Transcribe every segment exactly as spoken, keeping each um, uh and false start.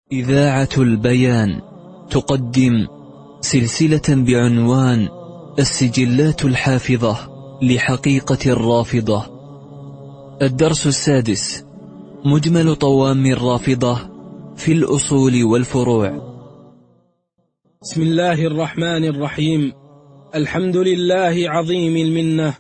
إذاعة البيان تقدم سلسلة بعنوان السجلات الحافظة لحقيقة الرافضة. الدرس السادس: مجمل طوام الرافضة في الأصول والفروع. بسم الله الرحمن الرحيم. الحمد لله عظيم المنة،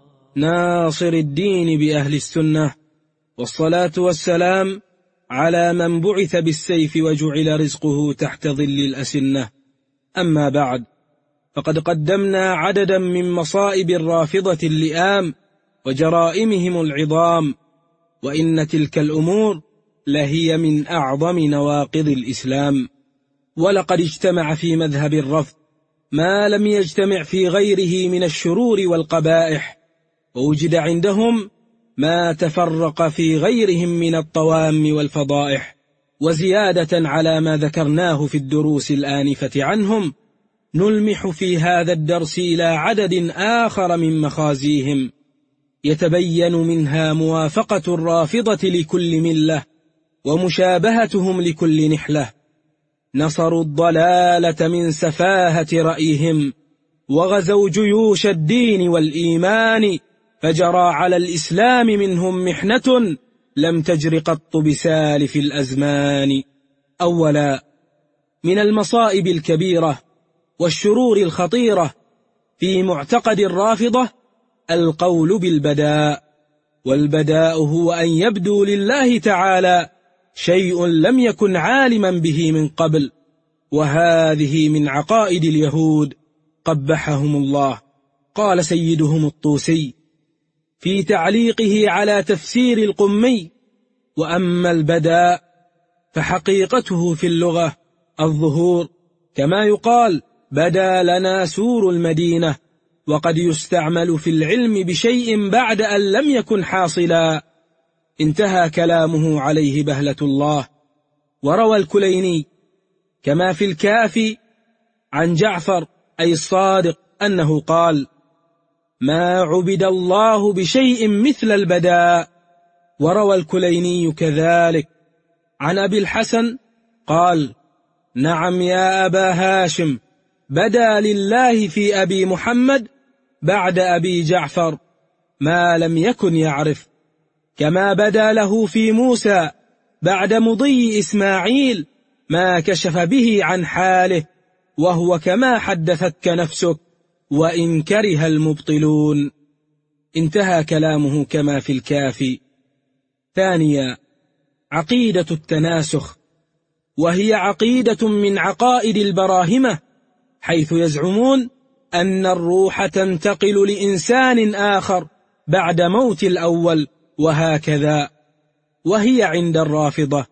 ناصر الدين بأهل السنة، والصلاة والسلام على من بعث بالسيف وجعل رزقه تحت ظل الأسنة. أما بعد، فقد قدمنا عددا من مصائب الرافضة اللئام وجرائمهم العظام، وإن تلك الأمور لهي من أعظم نواقض الإسلام. ولقد اجتمع في مذهب الرفض ما لم يجتمع في غيره من الشرور والقبائح، ووجد عندهم ما تفرق في غيرهم من الطوام والفضائح. وزيادة على ما ذكرناه في الدروس الآنفة عنهم، نلمح في هذا الدرس إلى عدد آخر من مخازيهم يتبين منها موافقة الرافضة لكل ملة ومشابهتهم لكل نحلة. نصروا الضلالة من سفاهة رأيهم، وغزوا جيوش الدين والإيمان، فجرى على الإسلام منهم محنة لم تجر قط بسالف الأزمان. أولا، من المصائب الكبيرة والشرور الخطيرة في معتقد الرافضة القول بالبداء. والبداء هو أن يبدو لله تعالى شيء لم يكن عالما به من قبل، وهذه من عقائد اليهود قبحهم الله. قال سيدهم الطوسي في تعليقه على تفسير القمي: وأما البداء فحقيقته في اللغة الظهور، كما يقال بدا لنا سور المدينة، وقد يستعمل في العلم بشيء بعد أن لم يكن حاصلا. انتهى كلامه عليه بهلة الله. وروى الكليني كما في الكافي عن جعفر أي الصادق أنه قال: ما عبد الله بشيء مثل البداء. وروى الكليني كذلك عن أبي الحسن قال: نعم يا أبا هاشم، بدا لله في أبي محمد بعد أبي جعفر ما لم يكن يعرف، كما بدا له في موسى بعد مضي إسماعيل ما كشف به عن حاله، وهو كما حدثتك نفسك وإن كره المبطلون. انتهى كلامه كما في الكافي. ثانيا، عقيدة التناسخ، وهي عقيدة من عقائد البراهمة، حيث يزعمون أن الروح تنتقل لإنسان آخر بعد موت الأول، وهكذا. وهي عند الرافضة،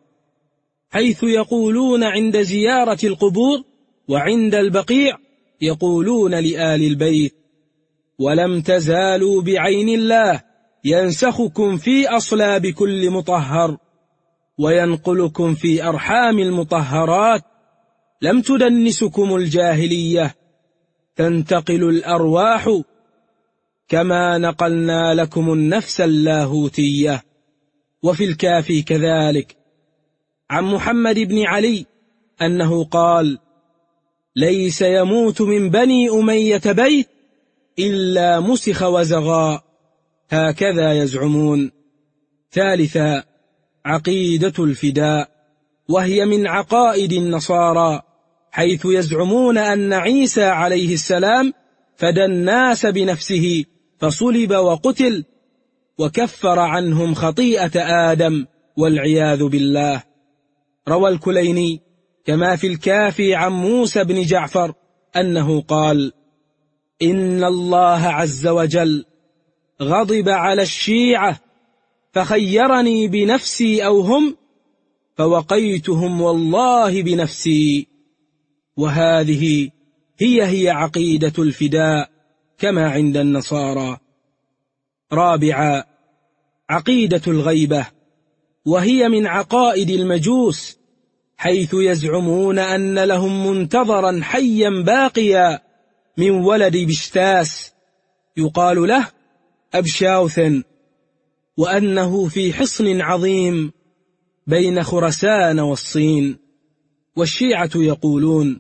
حيث يقولون عند زيارة القبور وعند البقيع يقولون لآل البيت: ولم تزالوا بعين الله ينسخكم في أصلاب كل مطهر وينقلكم في أرحام المطهرات، لم تدنسكم الجاهلية، تنتقل الأرواح كما نقلنا لكم النفس اللاهوتية. وفي الكافي كذلك عن محمد بن علي أنه قال: ليس يموت من بني أمية بيت إلا مسخ وزغا، هكذا يزعمون. ثالثا، عقيدة الفداء، وهي من عقائد النصارى، حيث يزعمون أن عيسى عليه السلام فدى الناس بنفسه فصلب وقتل، وكفر عنهم خطيئة آدم والعياذ بالله. روى الكليني كما في الكافي عن موسى بن جعفر أنه قال: إن الله عز وجل غضب على الشيعة فخيرني بنفسي أو هم، فوقيتهم والله بنفسي. وهذه هي هي عقيدة الفداء كما عند النصارى. رابعا، عقيدة الغيبة، وهي من عقائد المجوس، حيث يزعمون أن لهم منتظرا حيا باقيا من ولد بشتاس يقال له أبشاوثن، وأنه في حصن عظيم بين خرسان والصين، والشيعة يقولون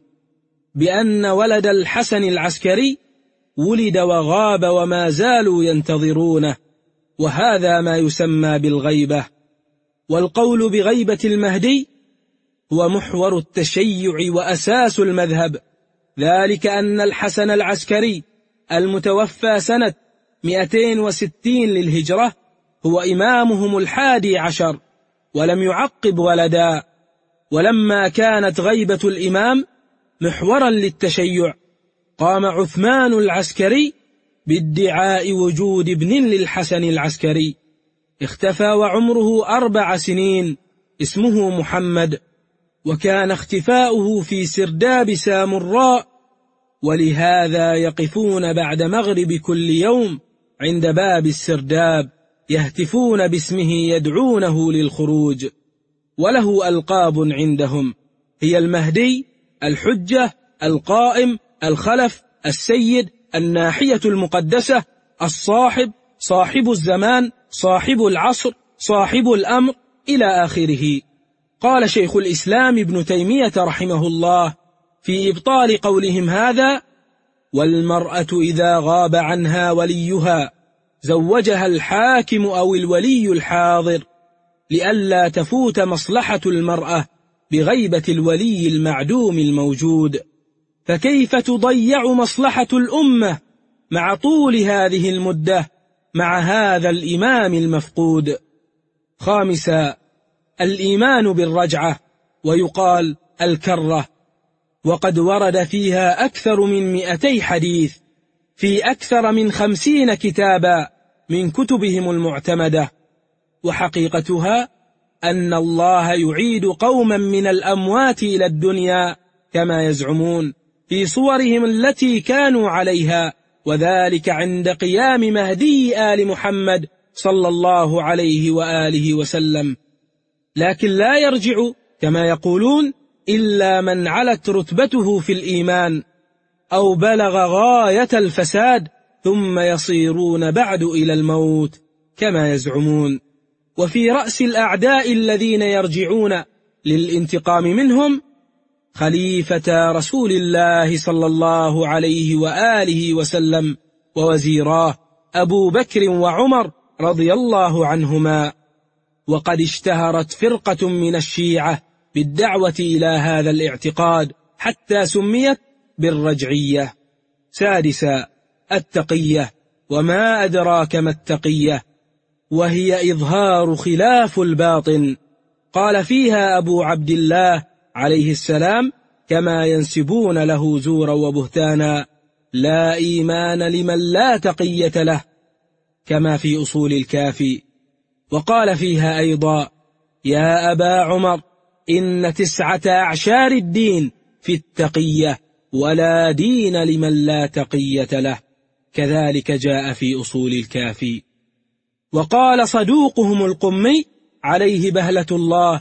بأن ولد الحسن العسكري ولد وغاب وما زالوا ينتظرونه، وهذا ما يسمى بالغيبة. والقول بغيبة المهدي هو محور التشيع وأساس المذهب، ذلك أن الحسن العسكري المتوفى سنة مئتين وستين للهجرة هو إمامهم الحادي عشر، ولم يعقب ولدا. ولما كانت غيبة الإمام محورا للتشيع، قام عثمان العسكري بادعاء وجود ابن للحسن العسكري، اختفى وعمره أربع سنين، اسمه محمد، وكان اختفاؤه في سرداب سامراء، ولهذا يقفون بعد مغرب كل يوم عند باب السرداب يهتفون باسمه يدعونه للخروج. وله ألقاب عندهم هي المهدي، الحجة، القائم، الخلف، السيد، الناحية المقدسة، الصاحب، صاحب الزمان، صاحب العصر، صاحب الأمر، إلى آخره. قال شيخ الإسلام ابن تيمية رحمه الله في إبطال قولهم هذا: والمرأة إذا غاب عنها وليها زوجها الحاكم أو الولي الحاضر، لئلا تفوت مصلحة المرأة بغيبة الولي المعدوم الموجود، فكيف تضيع مصلحة الأمة مع طول هذه المدة مع هذا الإمام المفقود؟ خامسا، الإيمان بالرجعة، ويقال الكرة، وقد ورد فيها أكثر من مئتي حديث في أكثر من خمسين كتابا من كتبهم المعتمدة. وحقيقتها أن الله يعيد قوما من الأموات إلى الدنيا كما يزعمون في صورهم التي كانوا عليها، وذلك عند قيام مهدي آل محمد صلى الله عليه وآله وسلم. لكن لا يرجع كما يقولون إلا من علت رتبته في الإيمان أو بلغ غاية الفساد، ثم يصيرون بعد إلى الموت كما يزعمون. وفي رأس الأعداء الذين يرجعون للانتقام منهم خليفة رسول الله صلى الله عليه وآله وسلم ووزيراه أبو بكر وعمر رضي الله عنهما. وقد اشتهرت فرقة من الشيعة بالدعوة إلى هذا الاعتقاد حتى سميت بالرجعية. سادسا، التقية، وما أدراك ما التقية، وهي إظهار خلاف الباطن. قال فيها أبو عبد الله عليه السلام كما ينسبون له زورا وبهتانا: لا إيمان لمن لا تقية له، كما في أصول الكافي. وقال فيها أيضا: يا أبا عمر، إن تسعة أعشار الدين في التقية، ولا دين لمن لا تقية له، كذلك جاء في أصول الكافي. وقال صدوقهم القمي عليه بهلة الله،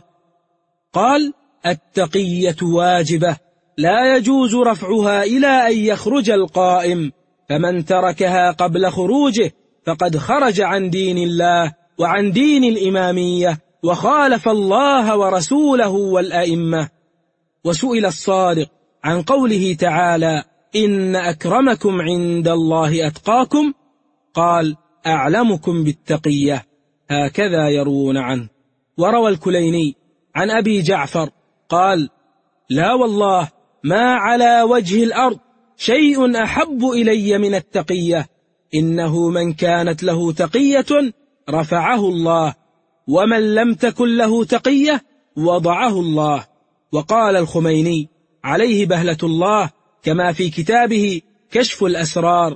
قال: التقية واجبة لا يجوز رفعها إلى أن يخرج القائم، فمن تركها قبل خروجه فقد خرج عن دين الله وعن دين الإمامية، وخالف الله ورسوله والأئمة. وسئل الصادق عن قوله تعالى: إن أكرمكم عند الله أتقاكم، قال: أعلمكم بالتقية، هكذا يروون عنه. وروى الكليني عن أبي جعفر قال: لا والله ما على وجه الأرض شيء أحب إلي من التقية، إنه من كانت له تقية رفعه الله، ومن لم تكن له تقية وضعه الله. وقال الخميني عليه بهلة الله كما في كتابه كشف الأسرار: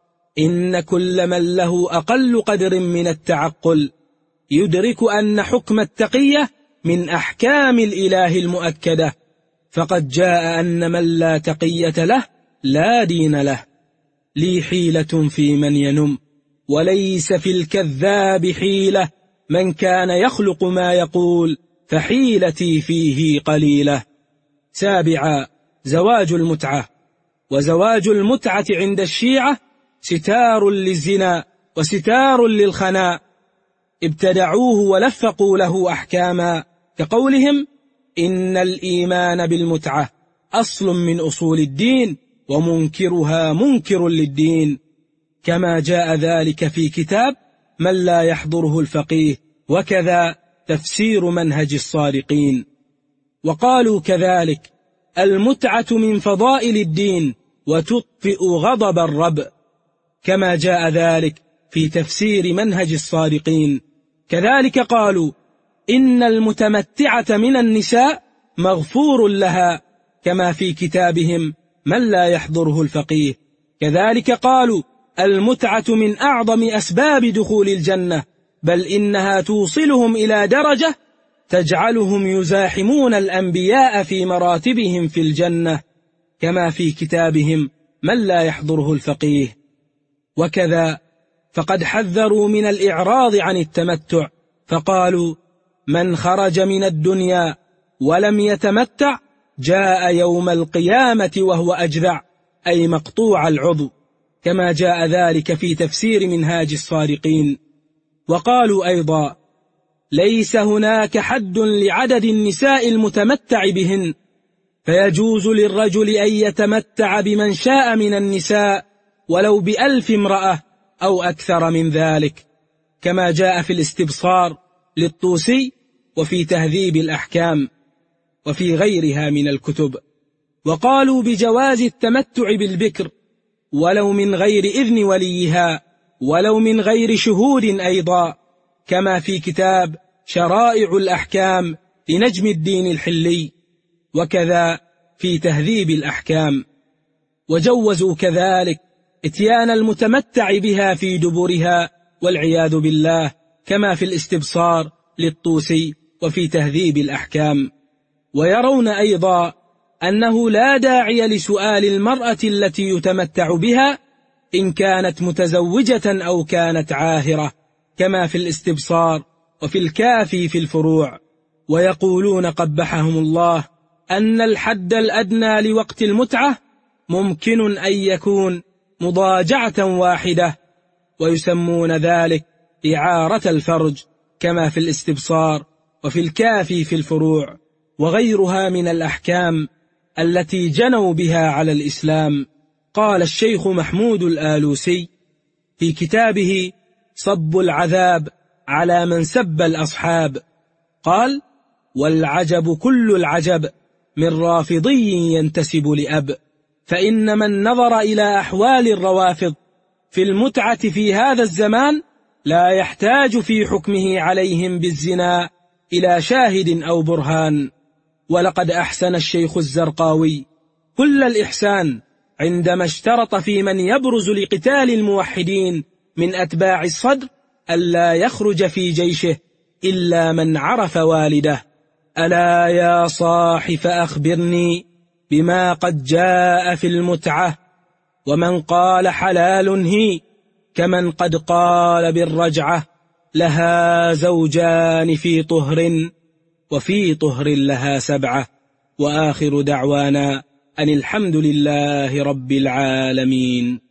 إن كل من له أقل قدر من التعقل يدرك أن حكم التقية من أحكام الإله المؤكدة، فقد جاء أن من لا تقية له لا دين له. لي حيلة في من ينم، وليس في الكذاب حيلة، من كان يخلق ما يقول فحيلتي فيه قليلة. سابعا، زواج المتعة. وزواج المتعة عند الشيعة ستار للزنا وستار للخناء، ابتدعوه ولفقوا له أحكاما، كقولهم: إن الإيمان بالمتعة أصل من أصول الدين، ومنكرها منكر للدين، كما جاء ذلك في كتاب من لا يحضره الفقيه، وكذا تفسير منهج الصادقين. وقالوا كذلك المتعة من فضائل الدين وتطفئ غضب الرب، كما جاء ذلك في تفسير منهج الصادقين. كذلك قالوا إن المتمتعة من النساء مغفور لها، كما في كتابهم من لا يحضره الفقيه. كذلك قالوا المتعة من أعظم أسباب دخول الجنة، بل إنها توصلهم إلى درجة تجعلهم يزاحمون الأنبياء في مراتبهم في الجنة، كما في كتابهم من لا يحضره الفقيه. وكذا فقد حذروا من الإعراض عن التمتع، فقالوا من خرج من الدنيا ولم يتمتع جاء يوم القيامة وهو أجذع، أي مقطوع العضو، كما جاء ذلك في تفسير منهاج الصادقين. وقالوا أيضا ليس هناك حد لعدد النساء المتمتع بهن، فيجوز للرجل أن يتمتع بمن شاء من النساء ولو بألف امرأة أو أكثر من ذلك، كما جاء في الاستبصار للطوسي وفي تهذيب الأحكام وفي غيرها من الكتب. وقالوا بجواز التمتع بالبكر ولو من غير إذن وليها، ولو من غير شهود أيضا، كما في كتاب شرائع الأحكام لنجم الدين الحلي، وكذا في تهذيب الأحكام. وجوزوا كذلك اتيان المتمتع بها في دبرها والعياذ بالله، كما في الاستبصار للطوسي وفي تهذيب الأحكام. ويرون أيضا أنه لا داعي لسؤال المرأة التي يتمتع بها إن كانت متزوجة أو كانت عاهرة، كما في الاستبصار وفي الكافي في الفروع. ويقولون قبحهم الله أن الحد الأدنى لوقت المتعة ممكن أن يكون مضاجعة واحدة، ويسمون ذلك إعارة الفرج، كما في الاستبصار وفي الكافي في الفروع وغيرها من الأحكام التي جنوا بها على الإسلام. قال الشيخ محمود الآلوسي في كتابه صب العذاب على من سب الأصحاب، قال والعجب كل العجب من رافضي ينتسب لأب، فإن من نظر إلى أحوال الروافض في المتعة في هذا الزمان لا يحتاج في حكمه عليهم بالزنا إلى شاهد أو برهان. ولقد أحسن الشيخ الزرقاوي كل الإحسان عندما اشترط في من يبرز لقتال الموحدين من أتباع الصدر ألا يخرج في جيشه إلا من عرف والده. ألا يا صاح فأخبرني بما قد جاء في المتعة، ومن قال حلال هي كمن قد قال بالرجعة، لها زوجان في طهر وفي طهر لها سبعة. وآخر دعوانا أن الحمد لله رب العالمين.